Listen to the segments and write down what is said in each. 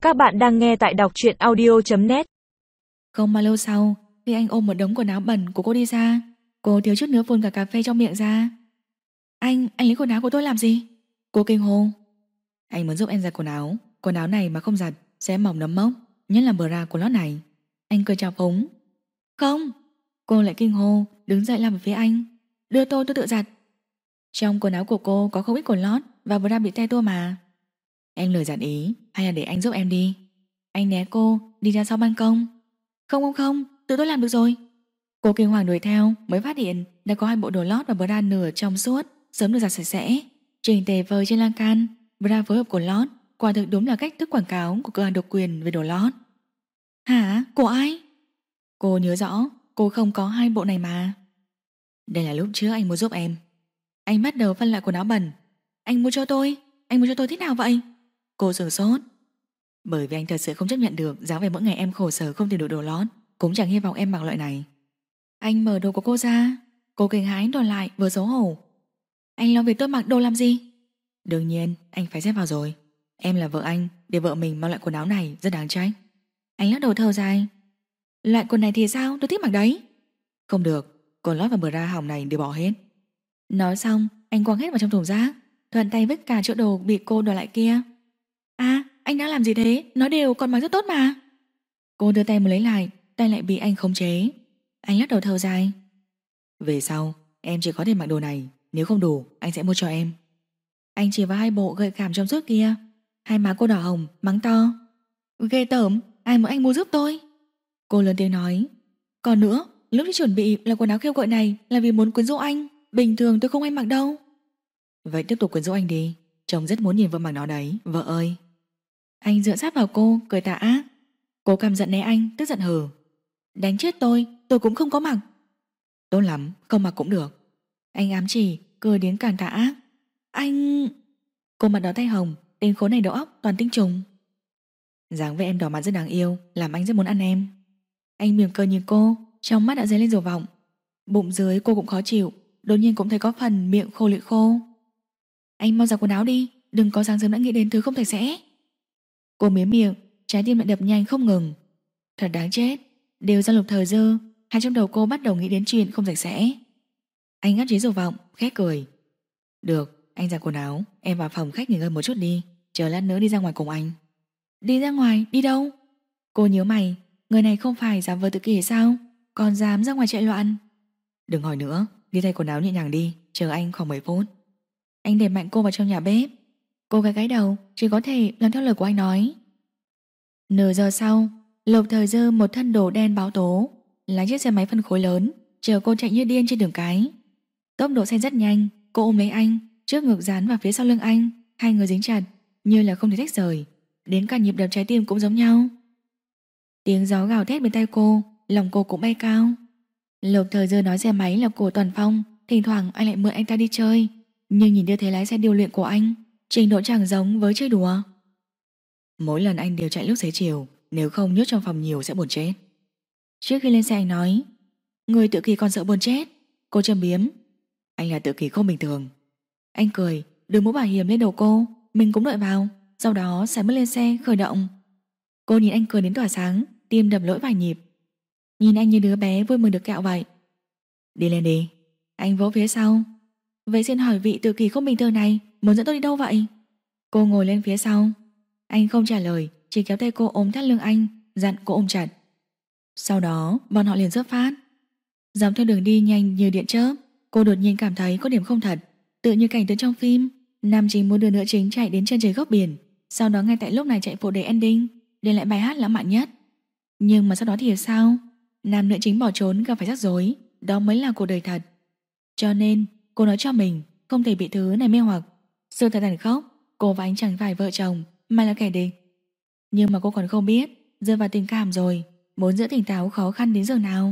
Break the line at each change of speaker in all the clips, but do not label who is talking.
Các bạn đang nghe tại đọc truyện audio.net.
Không bao lâu sau, khi anh ôm một đống quần áo bẩn của cô đi ra, cô thiếu chút nữa phun cả cà phê trong miệng ra. Anh lấy quần áo của tôi làm gì? Cô kinh hô. Anh muốn giúp em giặt quần áo này mà không giặt sẽ mỏng nấm mốc, nhất là bra của lót này. Anh cười chào phúng. Không. Cô lại kinh hô, đứng dậy lao về phía anh. Đưa tôi tự giặt. Trong quần áo của cô có không ít quần lót và bra bị te tua mà. Em lười giặt ý, hay là để anh giúp em đi. Anh né cô, đi ra sau ban công. Không, tự tôi làm được rồi. Cô kinh hoàng đuổi theo, mới phát hiện đã có hai bộ đồ lót và bra nửa trong suốt, sớm được giặt sạch sẽ, chỉnh tề vơi trên lan can. Bra phối hợp quần lót, quả thực đúng là cách thức quảng cáo của cửa hàng độc quyền về đồ lót. Hả? Của ai? Cô nhớ rõ, cô không có hai bộ này mà. Đây là lúc trước anh mua giúp em. Anh bắt đầu phân loại quần áo bẩn. Anh mua cho tôi thế nào vậy? Cô sửng sốt. Bởi vì anh thật sự không chấp nhận được dáng vẻ mỗi ngày em khổ sở không tìm được đồ lót, cũng chẳng hy vọng em mặc loại này. Anh mở đồ của cô ra. Cô kinh hãi đòn lại vừa xấu hổ. Anh lo việc tôi mặc đồ làm gì? Đương nhiên anh phải xếp vào rồi. Em là vợ anh, để vợ mình mang loại quần áo này rất đáng trách. Anh lắc đầu thở dài. Loại quần này thì sao, tôi thích mặc đấy. Không được, quần lót và bra hỏng này đều bỏ hết. Nói xong anh quăng hết vào trong thùng rác, thuận tay vứt cả chỗ đồ bị cô đòi lại kia. À, anh đang làm gì thế? Nói đều còn mặc rất tốt mà. Cô đưa tay muốn lấy lại, tay lại bị anh khống chế. Anh lắc đầu thở dài. Về sau em chỉ có thể mặc đồ này, nếu không đủ anh sẽ mua cho em. Anh chỉ vào hai bộ gợi cảm trong suốt kia. Hai má cô đỏ hồng, mắng to. Ghê tởm, ai muốn anh mua giúp tôi? Cô lớn tiếng nói. Còn nữa, lúc đi chuẩn bị là quần áo kêu gọi này là vì muốn quyến rũ anh. Bình thường tôi không hay mặc đâu. Vậy tiếp tục quyến rũ anh đi. Chồng rất muốn nhìn vợ mặc nó đấy, vợ ơi. Anh dựa sát vào cô, cười tà ác. Cô căm giận né anh, tức giận hừ. Đánh chết tôi cũng không có mặc. Tốt lắm, không mặc cũng được. Anh ám chỉ, cười đến càng tà ác. Anh... Cô mặt đỏ tay hồng, tên khốn này đầu óc toàn tinh trùng. Dáng vẻ em đỏ mặt rất đáng yêu, làm anh rất muốn ăn em. Anh mỉm cười nhìn cô, trong mắt đã dấy lên dục vọng. Bụng dưới cô cũng khó chịu, đột nhiên cũng thấy có phần miệng khô lưỡi khô. Anh mau giặt quần áo đi, đừng có sáng sớm đã nghĩ đến thứ không sạch sẽ. Cô miếm miệng, trái tim lại đập nhanh không ngừng. Thật đáng chết, đều do Lục Thời Dư, hay trong đầu cô bắt đầu nghĩ đến chuyện không sạch sẽ. Anh áp chế dục vọng, khẽ cười. Được, anh giặt quần áo, em vào phòng khách nghỉ ngơi một chút đi, chờ lát nữa đi ra ngoài cùng anh. Đi ra ngoài, đi đâu? Cô nhớ mày, người này không phải giả vờ tự kỷ sao, còn dám ra ngoài chạy loạn. Đừng hỏi nữa, đi thay quần áo nhẹ nhàng đi, chờ anh khoảng 10 phút. Anh đẩy mạnh cô vào trong nhà bếp. Cô gái đầu, chỉ có thể làm theo lời của anh nói. Nửa giờ sau, Lục Thời Dư một thân đồ đen báo tố, lái chiếc xe máy phân khối lớn, chở cô chạy như điên trên đường cái. Tốc độ xe rất nhanh, cô ôm lấy anh, trước ngực dán vào phía sau lưng anh, hai người dính chặt, như là không thể tách rời, đến cả nhịp đập trái tim cũng giống nhau. Tiếng gió gào thét bên tai cô, lòng cô cũng bay cao. Lục Thời Dư nói xe máy là của Toàn Phong, thỉnh thoảng anh lại mượn anh ta đi chơi, nhưng nhìn tư thế lái xe điêu luyện của anh, trình độ chẳng giống với chơi đùa. Mỗi lần anh đều chạy lúc xế chiều, nếu không nhốt trong phòng nhiều sẽ buồn chết. Trước khi lên xe anh nói, người tự kỷ còn sợ buồn chết. Cô châm biếm, anh là tự kỷ không bình thường. Anh cười, đưa mũ bảo hiểm lên đầu cô, mình cũng đợi vào, sau đó sẽ bước lên xe khởi động. Cô nhìn anh cười đến tỏa sáng, tim đập lỗi vài nhịp. Nhìn anh như đứa bé vui mừng được kẹo vậy. Đi lên đi. Anh vỗ phía sau. Vậy xin hỏi vị tự kỷ không bình thường này muốn dẫn tôi đi đâu vậy? Cô ngồi lên phía sau. Anh không trả lời, chỉ kéo tay cô ôm thắt lưng anh, dặn cô ôm chặt. Sau đó bọn họ liền xuất phát. Dọc theo đường đi nhanh như điện chớp, cô đột nhiên cảm thấy có điểm không thật, tựa như cảnh tượng trong phim. Nam chính muốn đưa nữ chính chạy đến chân trời góc biển, sau đó ngay tại lúc này chạy phụ đề ending, để lại bài hát lãng mạn nhất. Nhưng mà sau đó thì sao? Nam nữ chính bỏ trốn gặp phải rắc rối, đó mới là cuộc đời thật. Cho nên cô nói cho mình không thể bị thứ này mê hoặc. Sự thật tàn khốc, cô và anh chẳng phải vợ chồng mà là kẻ địch. Nhưng mà cô còn không biết rơi vào tình cảm rồi, muốn giữ tỉnh táo khó khăn đến giờ nào.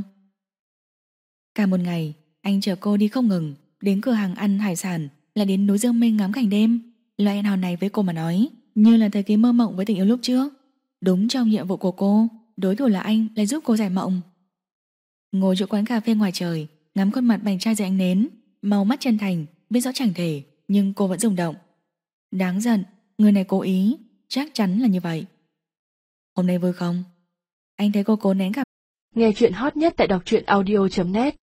Cả một ngày anh chở cô đi không ngừng, đến cửa hàng ăn hải sản, là đến núi Dương Minh ngắm cảnh đêm. Loại hẹn hò này với cô mà nói như là thời kỳ mơ mộng với tình yêu lúc trước. Đúng trong nhiệm vụ của cô, đối thủ là anh lại giúp cô giải mộng. Ngồi chỗ quán cà phê ngoài trời, ngắm khuôn mặt bành trai dưới ánh nến, màu mắt chân thành, biết rõ chẳng thể, nhưng cô vẫn rung động. Đáng giận, người này cố ý, chắc chắn là như vậy. Hôm nay vui không? Anh thấy cô cố nén cả.
Nghe chuyện hot nhất tại đọc truyện audio.net